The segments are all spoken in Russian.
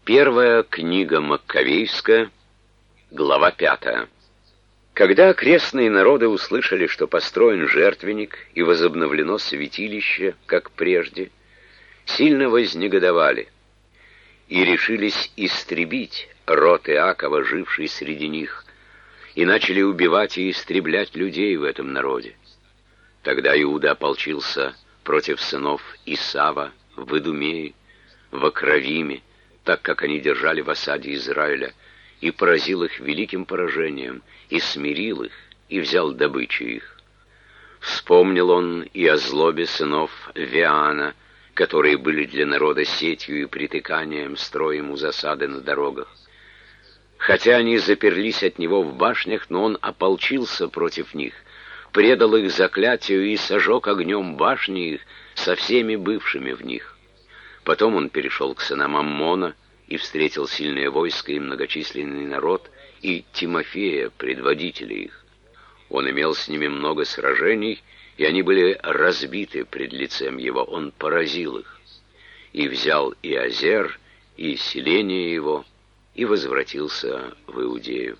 Первая книга Маккавейская, глава 5. Когда окрестные народы услышали, что построен жертвенник и возобновлено святилище, как прежде, сильно вознегодовали и решились истребить род Иакова, живший среди них, и начали убивать и истреблять людей в этом народе. Тогда Иуда ополчился против сынов Исава в Идумее, в Акравиме, так как они держали в осаде Израиля, и поразил их великим поражением, и смирил их, и взял добычу их. Вспомнил он и о злобе сынов Веана, которые были для народа сетью и притыканием, строя ему засады на дорогах. Хотя они заперлись от него в башнях, но он ополчился против них, предал их заклятию и сожег огнем башни их со всеми бывшими в них. Потом он перешел к сынам Аммона и встретил сильное войско и многочисленный народ, и Тимофея, предводителя их. Он имел с ними много сражений, и они были разбиты пред лицем его. Он поразил их, и взял и Азер, и селение его, и возвратился в Иудею.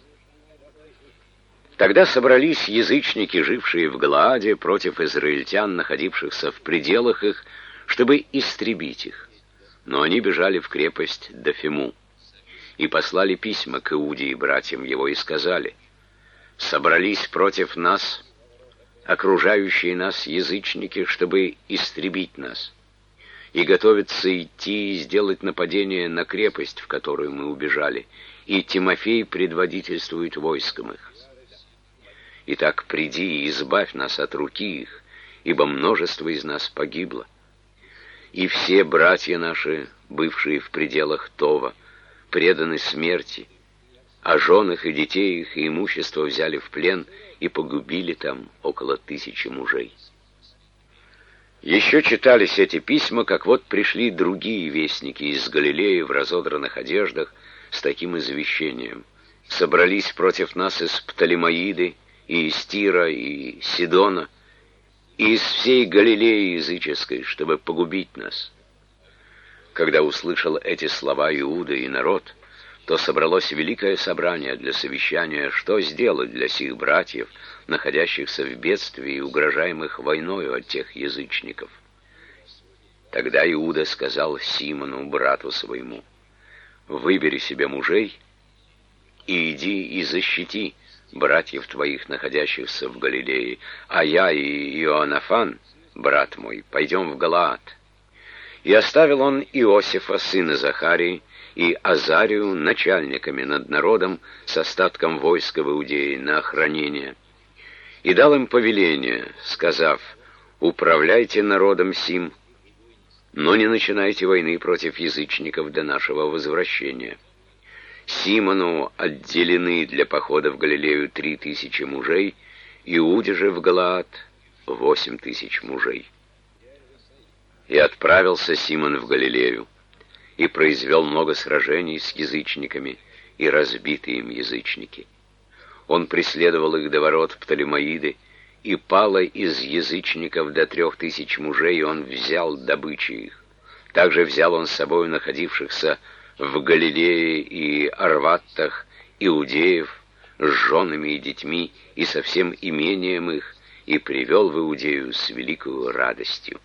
Тогда собрались язычники, жившие в Галааде, против израильтян, находившихся в пределах их, чтобы истребить их. Но они бежали в крепость Дофиму и послали письма к Иуде и братьям его и сказали: «Собрались против нас окружающие нас язычники, чтобы истребить нас, и готовятся идти и сделать нападение на крепость, в которую мы убежали, и Тимофей предводительствует войском их. Итак, приди и избавь нас от руки их, ибо множество из нас погибло. И все братья наши, бывшие в пределах Това, преданы смерти, а жен их и детей их и имущество взяли в плен и погубили там около 1000 мужей». Еще читались эти письма, как вот пришли другие вестники из Галилеи в разодранных одеждах с таким извещением: «Собрались против нас из Птолемаиды, и из Тира, и Сидона, и из всей Галилеи языческой, чтобы погубить нас». Когда услышал эти слова Иуда и народ, то собралось великое собрание для совещания, что сделать для сих братьев, находящихся в бедствии и угрожаемых войною от тех язычников. Тогда Иуда сказал Симону, брату своему: «Выбери себе мужей и иди и защити братьев твоих, находящихся в Галилее, а я и Иоаннафан, брат мой, пойдем в Галаад». И оставил он Иосифа, сына Захарии, и Азарию начальниками над народом с остатком войска в Иудее на охранение, и дал им повеление, сказав: «Управляйте народом сим, но не начинайте войны против язычников до нашего возвращения. Симону отделены для похода в Галилею 3000 мужей, Иуде же в Галаад 8000 мужей». И отправился Симон в Галилею, и произвел много сражений с язычниками, и разбиты им язычники. Он преследовал их до ворот Птолемаиды, и пало из язычников до 3000 мужей, и он взял добычи их. Также взял он с собой находившихся в Галилее и Арваттах иудеев с женами и детьми, и со всем имением их, и привел в Иудею с великою радостью.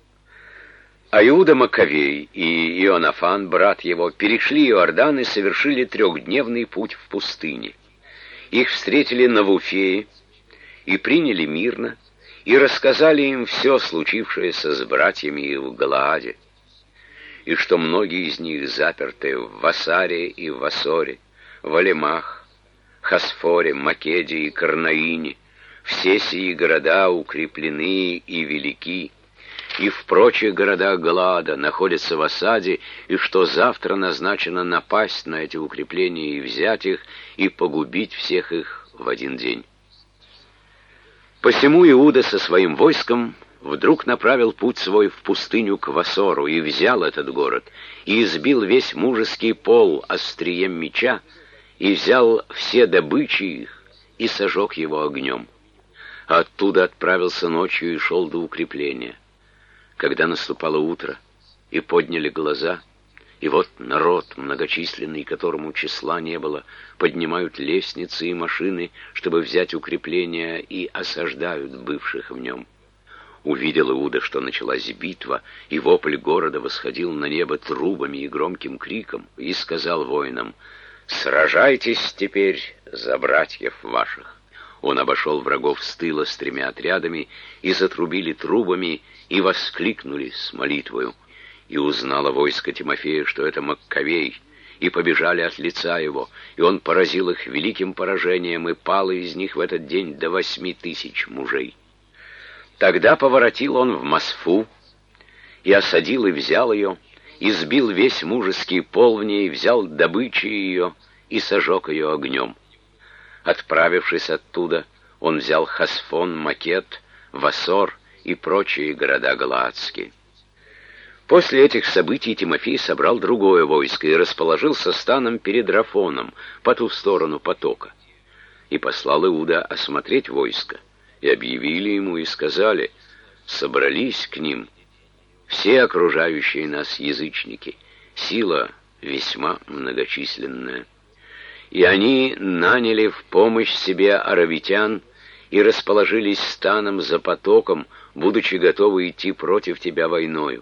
А Иуда Маккавей и Иоаннафан, брат его, перешли Иордан и совершили 3-дневный путь в пустыне. Их встретили на Вуфее и приняли мирно, и рассказали им все случившееся с братьями в Галааде, и что многие из них заперты в Васаре и в Асоре, в Алемах, Хасфоре, Македе и Карнаине. Все сии города укреплены и велики, и в прочих городах Галаада находятся в осаде, и что завтра назначено напасть на эти укрепления и взять их, и погубить всех их в один день. Посему Иуда со своим войском вдруг направил путь свой в пустыню к Васору, и взял этот город, и избил весь мужеский пол острием меча, и взял все добычи их, и сожег его огнем. Оттуда отправился ночью и шел до укрепления. Когда наступало утро, и подняли глаза, И вот народ, многочисленный, которому числа не было, поднимают лестницы и машины, чтобы взять укрепления, и осаждают бывших в нем. Увидел Иуда, что началась битва, и вопль города восходил на небо трубами и громким криком, и сказал воинам: «Сражайтесь теперь за братьев ваших». Он обошел врагов с тыла с 3 отрядами, и затрубили трубами, и воскликнули с молитвою. И узнало войско Тимофея, что это Маккавей, и побежали от лица его, и он поразил их великим поражением, и пало из них в этот день до 8000 мужей. Тогда поворотил он в Мосфу, и осадил и взял ее, и сбил весь мужеский пол в ней, взял добычи ее и сожег ее огнем. Отправившись оттуда, он взял Хасфон, Макет, Васор и прочие города галаадские. После этих событий Тимофей собрал другое войско и расположился станом перед Рафоном, по ту сторону потока. И послал Иуда осмотреть войско, и объявили ему и сказали: «Собрались к ним все окружающие нас язычники, сила весьма многочисленная». И они наняли в помощь себе аравитян и расположились станом за потоком, будучи готовы идти против тебя войною.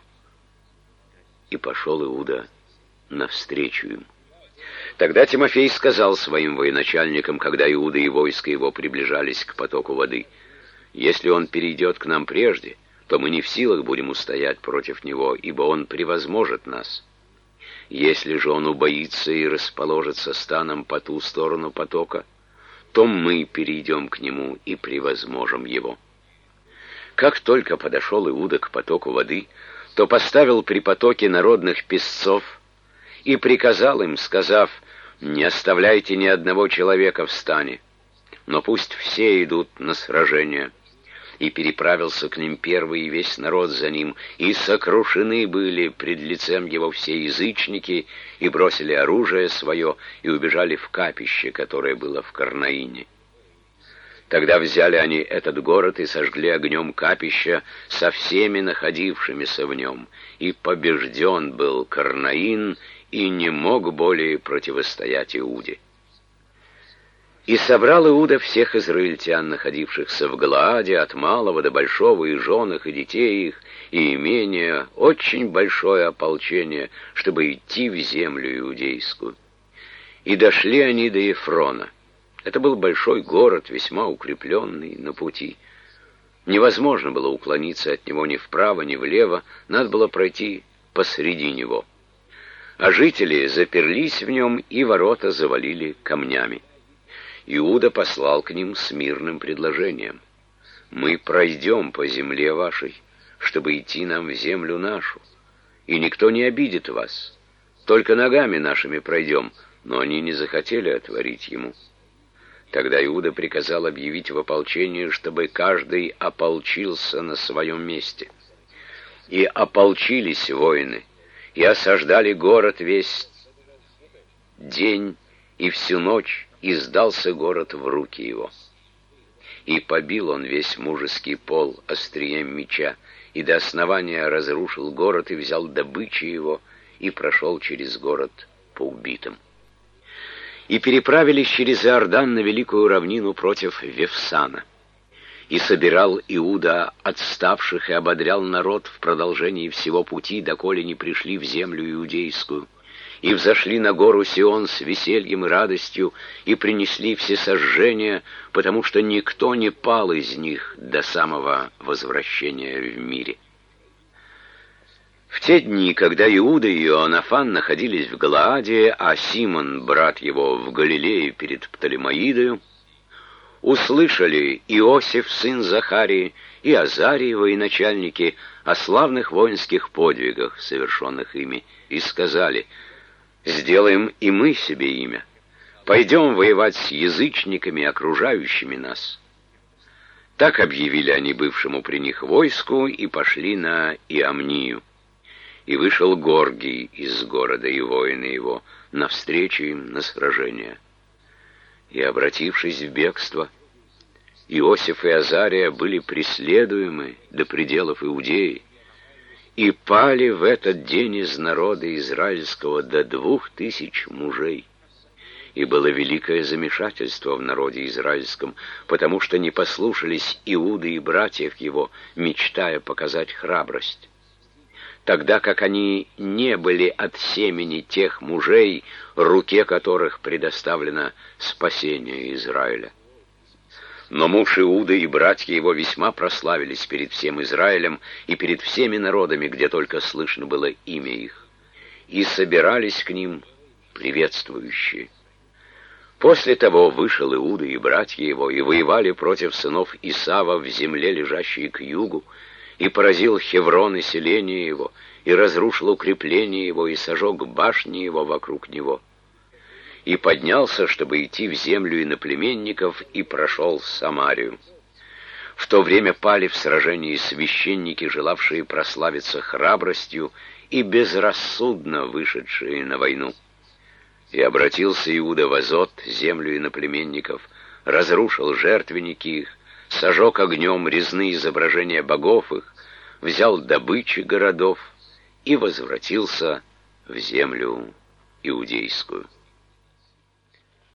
И пошел Иуда навстречу им. Тогда Тимофей сказал своим военачальникам, когда Иуда и войско его приближались к потоку воды: «Если он перейдет к нам прежде, то мы не в силах будем устоять против него, ибо он превозможет нас. Если же он убоится и расположится станом по ту сторону потока, то мы перейдем к нему и превозможем его». Как только подошел Иуда к потоку воды, то поставил при потоке народных песцов и приказал им, сказав: «Не оставляйте ни одного человека в стане, но пусть все идут на сражение». И переправился к ним первый и весь народ за ним, и сокрушены были пред лицем его все язычники, и бросили оружие свое, и убежали в капище, которое было в Карнаине. Тогда взяли они этот город и сожгли огнем капища со всеми находившимися в нем, и побежден был Карнаин, и не мог более противостоять Иуде. И собрал Иуда всех израильтян, находившихся в Галааде, от малого до большого, и жен их, и детей их, и имения, очень большое ополчение, чтобы идти в землю иудейскую. И дошли они до Ефрона. Это был большой город, весьма укрепленный на пути. Невозможно было уклониться от него ни вправо, ни влево, надо было пройти посреди него. А жители заперлись в нем, и ворота завалили камнями. Иуда послал к ним с мирным предложением: «Мы пройдем по земле вашей, чтобы идти нам в землю нашу, и никто не обидит вас, только ногами нашими пройдем». Но они не захотели отворить ему. Тогда Иуда приказал объявить в ополчении, чтобы каждый ополчился на своем месте. И ополчились воины, и осаждали город весь день и всю ночь, и сдался город в руки его. И побил он весь мужеский пол острием меча, и до основания разрушил город, и взял добычи его, и прошел через город по убитым. И переправились через Иордан на великую равнину против Вефсана. И собирал Иуда отставших и ободрял народ в продолжении всего пути, доколе не пришли в землю иудейскую. И взошли на гору Сион с весельем и радостью, и принесли всесожжения, потому что никто не пал из них до самого возвращения в мире. В те дни, когда Иуда и Иоаннафан находились в Галааде, а Симон, брат его, в Галилее перед Птолемаидою, услышали Иосиф, сын Захарии, и Азарий, военачальники, о славных воинских подвигах, совершенных ими, и сказали: «Сделаем и мы себе имя, пойдем воевать с язычниками, окружающими нас». Так объявили они бывшему при них войску и пошли на Иамнию. И вышел Горгий из города и воины его навстречу им на сражение. И, обратившись в бегство, Иосиф и Азария были преследуемы до пределов Иудеи, И пали в этот день из народа израильского до 2000 мужей. И было великое замешательство в народе израильском, потому что не послушались Иуды и братьев его, мечтая показать храбрость. Тогда как они не были от семени тех мужей, руке которых предоставлено спасение Израиля. Но муж Иуды и братья его весьма прославились перед всем Израилем и перед всеми народами, где только слышно было имя их, и собирались к ним приветствующие. После того вышел Иуда и братья его, и воевали против сынов Исава в земле, лежащей к югу, и поразил Хеврон и селение его, и разрушил укрепление его, и сожег башни его вокруг него. И поднялся, чтобы идти в землю иноплеменников, и прошел Самарию. В то время пали в сражении священники, желавшие прославиться храбростью, и безрассудно вышедшие на войну. И обратился Иуда в Азот, землю иноплеменников, разрушил жертвенники их, сожег огнем резные изображения богов их, взял добычи городов и возвратился в землю иудейскую.